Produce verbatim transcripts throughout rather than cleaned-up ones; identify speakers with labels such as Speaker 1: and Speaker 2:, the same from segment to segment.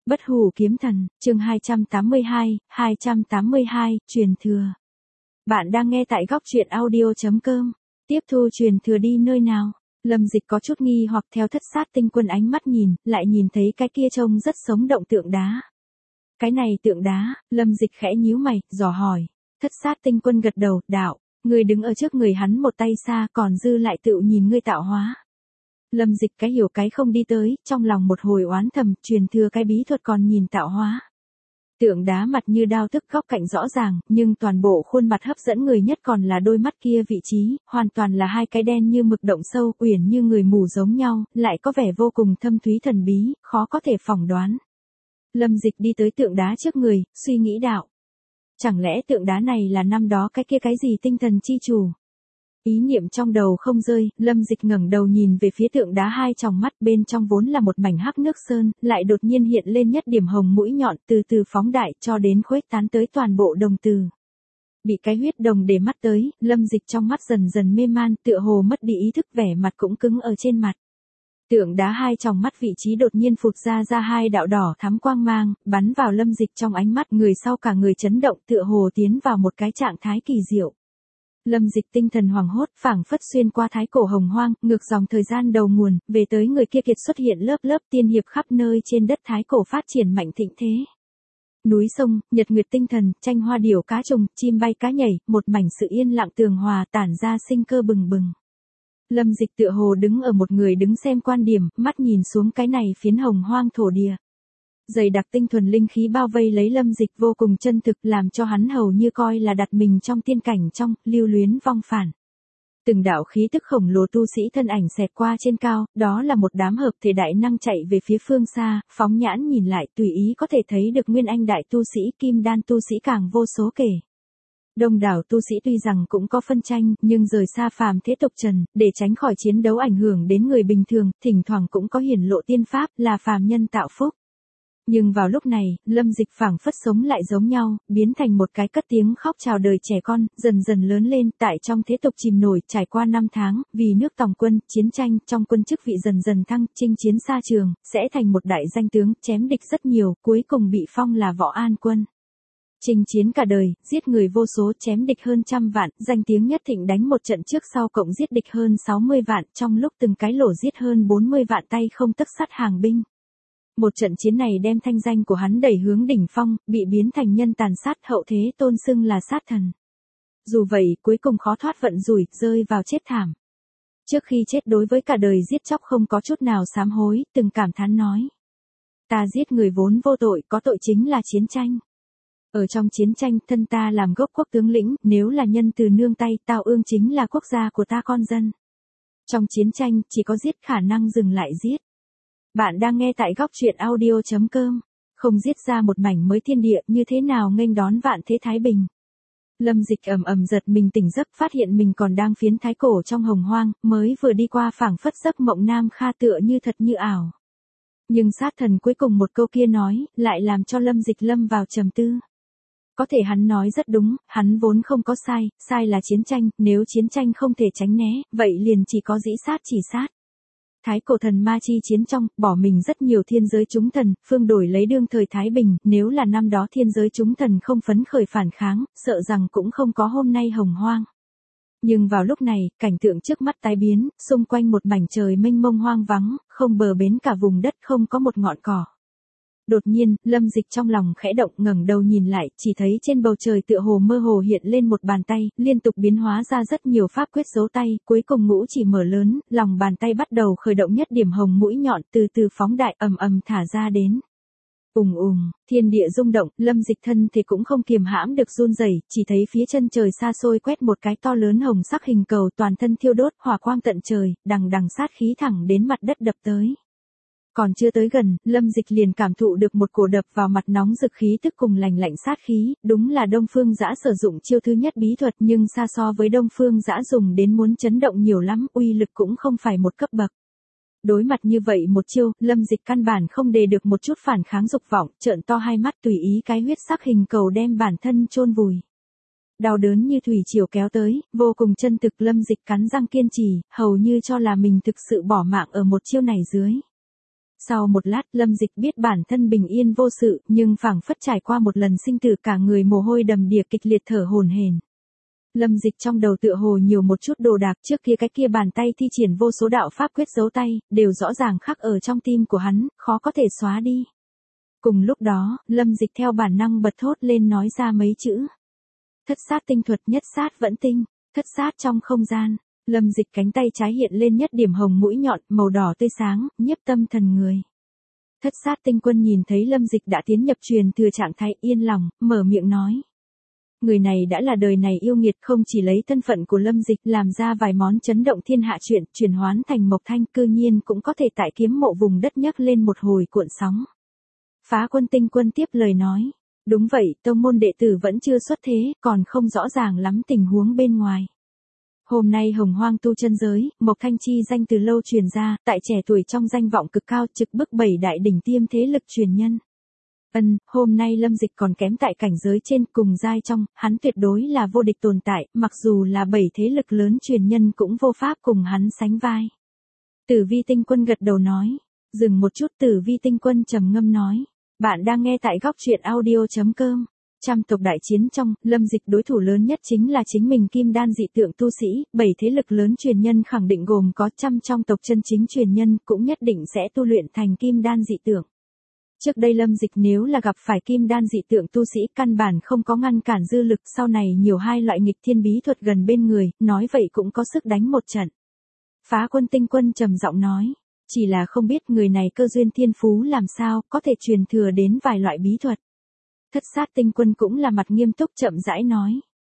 Speaker 1: Bất hủ kiếm thần, chương hai trăm tám mươi hai, hai trăm tám mươi hai, truyền thừa. Bạn đang nghe tại góc truyện audio.com. Tiếp thu truyền thừa đi nơi nào? Lâm Dịch có chút nghi hoặc theo Thất Sát Tinh Quân ánh mắt nhìn, lại nhìn thấy cái kia trông rất sống động tượng đá. Cái này tượng đá, Lâm Dịch khẽ nhíu mày, dò hỏi. Thất Sát Tinh Quân gật đầu, đạo, người đứng ở trước người hắn một tay xa còn dư lại tự nhìn ngươi tạo hóa. Lâm Dịch cái hiểu cái không đi tới, trong lòng một hồi oán thầm, truyền thừa cái bí thuật còn nhìn tạo hóa. Tượng đá mặt như đao tức góc cạnh rõ ràng, nhưng toàn bộ khuôn mặt hấp dẫn người nhất còn là đôi mắt kia vị trí, hoàn toàn là hai cái đen như mực động sâu, uyển như người mù giống nhau, lại có vẻ vô cùng thâm thúy thần bí, khó có thể phỏng đoán. Lâm Dịch đi tới tượng đá trước người, suy nghĩ đạo. Chẳng lẽ tượng đá này là năm đó cái kia cái gì tinh thần chi chủ? Ý niệm trong đầu không rơi, Lâm Dịch ngẩng đầu nhìn về phía tượng đá hai tròng mắt, bên trong vốn là một mảnh hắc nước sơn, lại đột nhiên hiện lên nhất điểm hồng mũi nhọn, từ từ phóng đại cho đến khuếch tán tới toàn bộ đồng từ. Bị cái huyết đồng để mắt tới, Lâm Dịch trong mắt dần dần mê man, tựa hồ mất đi ý thức, vẻ mặt cũng cứng ở trên mặt. Tượng đá hai tròng mắt vị trí đột nhiên phụt ra ra hai đạo đỏ thắm quang mang, bắn vào Lâm Dịch trong ánh mắt, người sau cả người chấn động, tựa hồ tiến vào một cái trạng thái kỳ diệu. Lâm Dịch tinh thần hoàng hốt, phảng phất xuyên qua thái cổ hồng hoang, ngược dòng thời gian đầu nguồn, về tới người kia kiệt xuất hiện lớp lớp tiên hiệp khắp nơi trên đất thái cổ phát triển mạnh thịnh thế. Núi sông, nhật nguyệt tinh thần, tranh hoa điểu cá trùng, chim bay cá nhảy, một mảnh sự yên lặng tường hòa tản ra sinh cơ bừng bừng. Lâm Dịch tựa hồ đứng ở một người đứng xem quan điểm, mắt nhìn xuống cái này phiến hồng hoang thổ địa. Dày đặc tinh thuần linh khí bao vây lấy Lâm Dịch vô cùng chân thực, làm cho hắn hầu như coi là đặt mình trong tiên cảnh trong, lưu luyến vong phản. Từng đạo khí tức khổng lồ tu sĩ thân ảnh xẹt qua trên cao, đó là một đám hợp thể đại năng chạy về phía phương xa, phóng nhãn nhìn lại tùy ý có thể thấy được nguyên anh đại tu sĩ, kim đan tu sĩ càng vô số kể. Đông đảo tu sĩ tuy rằng cũng có phân tranh, nhưng rời xa phàm thế tục trần, để tránh khỏi chiến đấu ảnh hưởng đến người bình thường, thỉnh thoảng cũng có hiển lộ tiên pháp, là phàm nhân tạo phúc. Nhưng vào lúc này, Lâm Dịch phảng phất sống lại giống nhau, biến thành một cái cất tiếng khóc chào đời trẻ con, dần dần lớn lên, tại trong thế tục chìm nổi, trải qua năm tháng, vì nước tòng quân, chiến tranh, trong quân chức vị dần dần thăng, chinh chiến xa trường, sẽ thành một đại danh tướng, chém địch rất nhiều, cuối cùng bị phong là Võ An Quân. Chinh chiến cả đời, giết người vô số, chém địch hơn trăm vạn, danh tiếng nhất thịnh đánh một trận trước sau cộng giết địch hơn sáu mươi vạn, trong lúc từng cái lỗ giết hơn bốn mươi vạn tay không tấc sắt hàng binh. Một trận chiến này đem thanh danh của hắn đẩy hướng đỉnh phong, bị biến thành nhân tàn sát, hậu thế tôn xưng là sát thần. Dù vậy, cuối cùng khó thoát vận rủi, rơi vào chết thảm. Trước khi chết đối với cả đời giết chóc không có chút nào sám hối, từng cảm thán nói. Ta giết người vốn vô tội, có tội chính là chiến tranh. Ở trong chiến tranh, thân ta làm gốc quốc tướng lĩnh, nếu là nhân từ nương tay, tao ương chính là quốc gia của ta con dân. Trong chiến tranh, chỉ có giết khả năng dừng lại giết. Bạn đang nghe tại góc truyện audio.com. Không giết ra một mảnh mới thiên địa, như thế nào nghênh đón vạn thế thái bình. Lâm Dịch ầm ầm giật mình tỉnh giấc, phát hiện mình còn đang phiến thái cổ trong hồng hoang, mới vừa đi qua phảng phất giấc mộng nam kha tựa như thật như ảo. Nhưng sát thần cuối cùng một câu kia nói, lại làm cho Lâm Dịch lâm vào trầm tư. Có thể hắn nói rất đúng, hắn vốn không có sai, sai là chiến tranh, nếu chiến tranh không thể tránh né, vậy liền chỉ có dĩ sát chỉ sát. Thái cổ thần ma chi chiến trong, bỏ mình rất nhiều thiên giới chúng thần, phương đổi lấy đương thời Thái Bình, nếu là năm đó thiên giới chúng thần không phấn khởi phản kháng, sợ rằng cũng không có hôm nay hồng hoang. Nhưng vào lúc này, cảnh tượng trước mắt tái biến, xung quanh một mảnh trời mênh mông hoang vắng, không bờ bến cả vùng đất không có một ngọn cỏ. Đột nhiên, Lâm Dịch trong lòng khẽ động, ngẩng đầu nhìn lại, chỉ thấy trên bầu trời tựa hồ mơ hồ hiện lên một bàn tay, liên tục biến hóa ra rất nhiều pháp quyết dấu tay, cuối cùng ngũ chỉ mở lớn, lòng bàn tay bắt đầu khởi động nhất điểm hồng mũi nhọn, từ từ phóng đại, ầm ầm thả ra đến. Ùng ùng, thiên địa rung động, Lâm Dịch thân thì cũng không kiềm hãm được run rẩy, chỉ thấy phía chân trời xa xôi quét một cái to lớn hồng sắc hình cầu, toàn thân thiêu đốt, hỏa quang tận trời, đằng đằng sát khí thẳng đến mặt đất đập tới. Còn chưa tới gần, Lâm Dịch liền cảm thụ được một cổ đập vào mặt nóng rực khí tức cùng lành lạnh sát khí, đúng là Đông Phương Dã sử dụng chiêu thứ nhất bí thuật, nhưng xa so với Đông Phương Dã dùng đến muốn chấn động nhiều lắm, uy lực cũng không phải một cấp bậc. Đối mặt như vậy một chiêu, Lâm Dịch căn bản không đề được một chút phản kháng dục vọng, trợn to hai mắt tùy ý cái huyết sắc hình cầu đem bản thân chôn vùi. Đau đớn như thủy triều kéo tới, vô cùng chân thực, Lâm Dịch cắn răng kiên trì, hầu như cho là mình thực sự bỏ mạng ở một chiêu này dưới. Sau một lát, Lâm Dịch biết bản thân bình yên vô sự, nhưng phảng phất trải qua một lần sinh tử, cả người mồ hôi đầm đìa, kịch liệt thở hổn hển. Lâm Dịch trong đầu tựa hồ nhiều một chút đồ đạc, trước kia cái kia bàn tay thi triển vô số đạo pháp quyết dấu tay, đều rõ ràng khắc ở trong tim của hắn, khó có thể xóa đi. Cùng lúc đó, Lâm Dịch theo bản năng bật thốt lên nói ra mấy chữ. Thất sát tinh thuật, nhất sát vẫn tinh, thất sát trong không gian. Lâm Dịch cánh tay trái hiện lên nhất điểm hồng mũi nhọn, màu đỏ tươi sáng, nhiếp tâm thần người. Thất sát tinh quân nhìn thấy Lâm Dịch đã tiến nhập truyền thừa trạng thái, yên lòng, mở miệng nói. Người này đã là đời này yêu nghiệt, không chỉ lấy thân phận của Lâm Dịch làm ra vài món chấn động thiên hạ chuyện, chuyển hoán thành Mộc Thanh, cư nhiên cũng có thể tại kiếm mộ vùng đất nhấc lên một hồi cuộn sóng. Phá Quân tinh quân tiếp lời nói. Đúng vậy, tông môn đệ tử vẫn chưa xuất thế, còn không rõ ràng lắm tình huống bên ngoài. Hôm nay hồng hoang tu chân giới, Mộc Thanh chi danh từ lâu truyền ra, tại trẻ tuổi trong danh vọng cực cao, trực bức bảy đại đỉnh tiêm thế lực truyền nhân. Ân, hôm nay Lâm Dịch còn kém tại cảnh giới trên, cùng giai trong, hắn tuyệt đối là vô địch tồn tại, mặc dù là bảy thế lực lớn truyền nhân cũng vô pháp cùng hắn sánh vai. Tử Vi tinh quân gật đầu nói. Dừng một chút, Tử Vi tinh quân trầm ngâm nói. Bạn đang nghe tại góc truyện audio chấm com. Trăm tộc đại chiến trong, Lâm Dịch đối thủ lớn nhất chính là chính mình kim đan dị tượng tu sĩ, bảy thế lực lớn truyền nhân khẳng định gồm có trăm trong tộc chân chính truyền nhân cũng nhất định sẽ tu luyện thành kim đan dị tượng. Trước đây Lâm Dịch nếu là gặp phải kim đan dị tượng tu sĩ căn bản không có ngăn cản dư lực, sau này nhiều hai loại nghịch thiên bí thuật gần bên người, nói vậy cũng có sức đánh một trận. Phá Quân tinh quân trầm giọng nói. Chỉ là không biết người này cơ duyên thiên phú làm sao, có thể truyền thừa đến vài loại bí thuật. Thất sát tinh quân cũng là mặt nghiêm túc chậm rãi nói.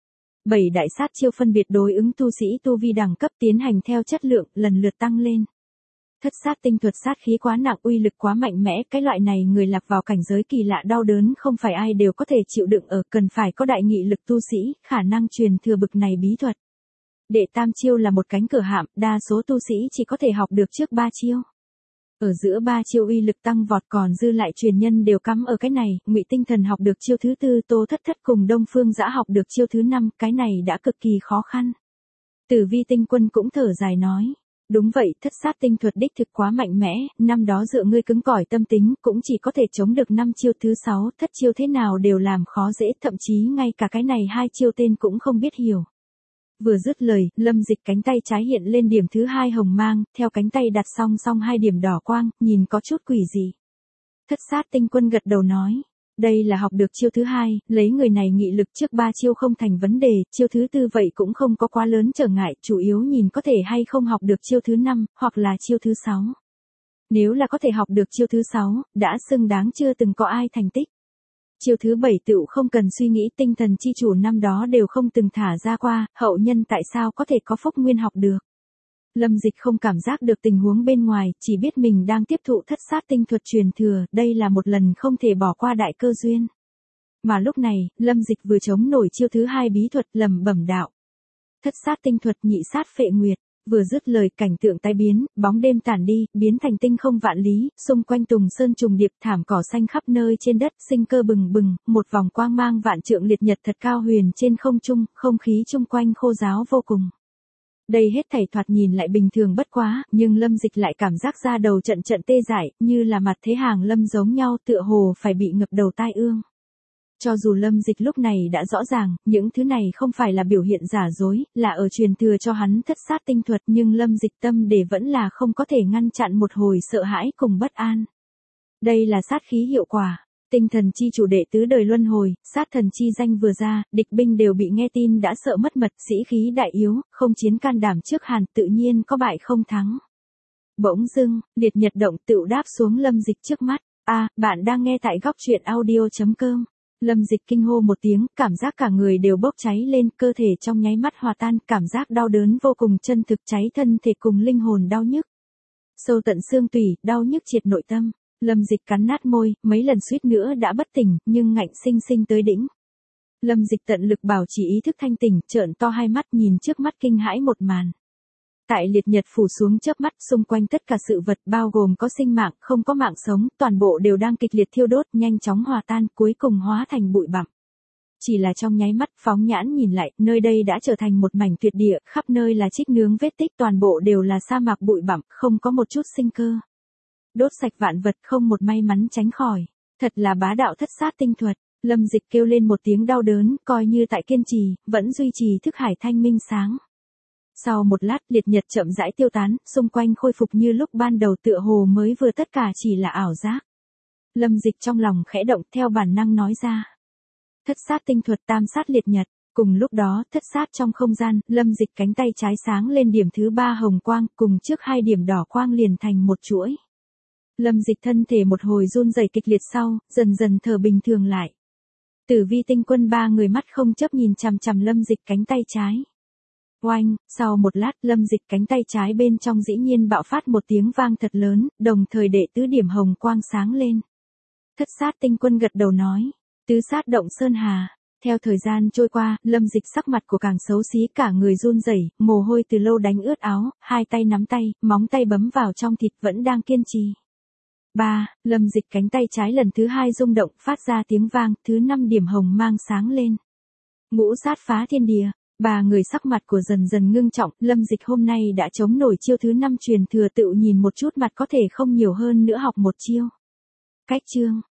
Speaker 1: Bảy đại sát chiêu phân biệt đối ứng tu sĩ tu vi đẳng cấp tiến hành theo chất lượng, lần lượt tăng lên. Thất sát tinh thuật sát khí quá nặng, uy lực quá mạnh mẽ, cái loại này người lạc vào cảnh giới kỳ lạ đau đớn không phải ai đều có thể chịu đựng ở, cần phải có đại nghị lực tu sĩ, khả năng truyền thừa bực này bí thuật. Đệ tam chiêu là một cánh cửa hạm, đa số tu sĩ chỉ có thể học được trước ba chiêu. Ở giữa ba chiêu uy lực tăng vọt, còn dư lại truyền nhân đều cắm ở cái này, Ngụy Tinh Thần học được chiêu thứ tư, Tô Thất Thất cùng Đông Phương Dã học được chiêu thứ năm, cái này đã cực kỳ khó khăn. Tử Vi tinh quân cũng thở dài nói. Đúng vậy, thất sát tinh thuật đích thực quá mạnh mẽ, năm đó dựa ngươi cứng cỏi tâm tính, cũng chỉ có thể chống được năm chiêu, thứ sáu, thất chiêu thế nào đều làm khó dễ, thậm chí ngay cả cái này hai chiêu tên cũng không biết hiểu. Vừa dứt lời, Lâm Dịch cánh tay trái hiện lên điểm thứ hai hồng mang, theo cánh tay đặt song song hai điểm đỏ quang, nhìn có chút quỷ dị. Thất sát tinh quân gật đầu nói. Đây là học được chiêu thứ hai, lấy người này nghị lực trước ba chiêu không thành vấn đề, chiêu thứ tư vậy cũng không có quá lớn trở ngại, chủ yếu nhìn có thể hay không học được chiêu thứ năm, hoặc là chiêu thứ sáu. Nếu là có thể học được chiêu thứ sáu, đã xứng đáng chưa từng có ai thành tích. Chiêu thứ bảy tựu không cần suy nghĩ, tinh thần chi chủ năm đó đều không từng thả ra qua, hậu nhân tại sao có thể có phúc nguyên học được. Lâm Dịch không cảm giác được tình huống bên ngoài, chỉ biết mình đang tiếp thụ thất sát tinh thuật truyền thừa, đây là một lần không thể bỏ qua đại cơ duyên. Mà lúc này, Lâm Dịch vừa chống nổi chiêu thứ hai bí thuật, lẩm bẩm đạo. Thất sát tinh thuật nhị sát phệ nguyệt. Vừa dứt lời, cảnh tượng tai biến, bóng đêm tản đi, biến thành tinh không vạn lý, xung quanh tùng sơn trùng điệp, thảm cỏ xanh khắp nơi trên đất, sinh cơ bừng bừng, một vòng quang mang vạn trượng liệt nhật thật cao huyền trên không trung, không khí chung quanh khô ráo vô cùng. Đây hết thảy thoạt nhìn lại bình thường bất quá, nhưng Lâm Dịch lại cảm giác ra đầu trận trận tê dại, như là mặt thế hàng lâm giống nhau, tựa hồ phải bị ngập đầu tai ương. Cho dù Lâm Dịch lúc này đã rõ ràng, những thứ này không phải là biểu hiện giả dối, là ở truyền thừa cho hắn thất sát tinh thuật, nhưng Lâm Dịch tâm để vẫn là không có thể ngăn chặn một hồi sợ hãi cùng bất an. Đây là sát khí hiệu quả. Tinh thần chi chủ đệ tứ đời luân hồi, sát thần chi danh vừa ra, địch binh đều bị nghe tin đã sợ mất mật, sĩ khí đại yếu, không chiến can đảm trước hàn, tự nhiên có bại không thắng. Bỗng dưng, liệt nhật động tựu đáp xuống Lâm Dịch trước mắt. A, bạn đang nghe tại góc truyện audio chấm com. Lâm Dịch kinh hô một tiếng, cảm giác cả người đều bốc cháy lên, cơ thể trong nháy mắt hòa tan, cảm giác đau đớn vô cùng chân thực, cháy thân thể cùng linh hồn đau nhức. Sâu tận xương tủy, đau nhức triệt nội tâm. Lâm Dịch cắn nát môi, mấy lần suýt nữa đã bất tỉnh, nhưng ngạnh sinh sinh tới đỉnh. Lâm Dịch tận lực bảo trì ý thức thanh tỉnh, trợn to hai mắt nhìn trước mắt kinh hãi một màn. Tại liệt nhật phủ xuống chớp mắt, xung quanh tất cả sự vật bao gồm có sinh mạng, không có mạng sống, toàn bộ đều đang kịch liệt thiêu đốt, nhanh chóng hòa tan, cuối cùng hóa thành bụi bặm. Chỉ là trong nháy mắt, phóng nhãn nhìn lại, nơi đây đã trở thành một mảnh tuyệt địa, khắp nơi là trích nướng vết tích, toàn bộ đều là sa mạc bụi bặm, không có một chút sinh cơ. đốt sạch vạn vật không một may mắn tránh khỏi. Thật là bá đạo thất sát tinh thuật. Lâm Dịch kêu lên một tiếng đau đớn, coi như tại kiên trì, vẫn duy trì thức hải thanh minh sáng. Sau một lát, liệt nhật chậm rãi tiêu tán, xung quanh khôi phục như lúc ban đầu, tựa hồ mới vừa tất cả chỉ là ảo giác. Lâm Dịch trong lòng khẽ động, theo bản năng nói ra. Thất sát tinh thuật tam sát liệt nhật. Cùng lúc đó, thất sát trong không gian, Lâm Dịch cánh tay trái sáng lên điểm thứ ba hồng quang, cùng trước hai điểm đỏ quang liền thành một chuỗi. Lâm Dịch thân thể một hồi run rẩy kịch liệt sau, dần dần thở bình thường lại. Tử Vi tinh quân ba người mắt không chấp nhìn chằm chằm Lâm Dịch cánh tay trái. Oanh, sau một lát, Lâm Dịch cánh tay trái bên trong dĩ nhiên bạo phát một tiếng vang thật lớn, đồng thời đệ tứ điểm hồng quang sáng lên. Thất sát tinh quân gật đầu nói, tứ sát động sơn hà. Theo thời gian trôi qua, Lâm Dịch sắc mặt của càng xấu xí, cả người run rẩy, mồ hôi từ lâu đánh ướt áo, hai tay nắm tay, móng tay bấm vào trong thịt vẫn đang kiên trì. ba. Lâm Dịch cánh tay trái lần thứ hai rung động, phát ra tiếng vang, thứ năm điểm hồng mang sáng lên. Ngũ sát phá thiên địa. Ba người sắc mặt của dần dần ngưng trọng, Lâm Dịch hôm nay đã chống nổi chiêu thứ năm truyền thừa, tự nhìn một chút mặt có thể không nhiều hơn nữa học một chiêu. Cách chương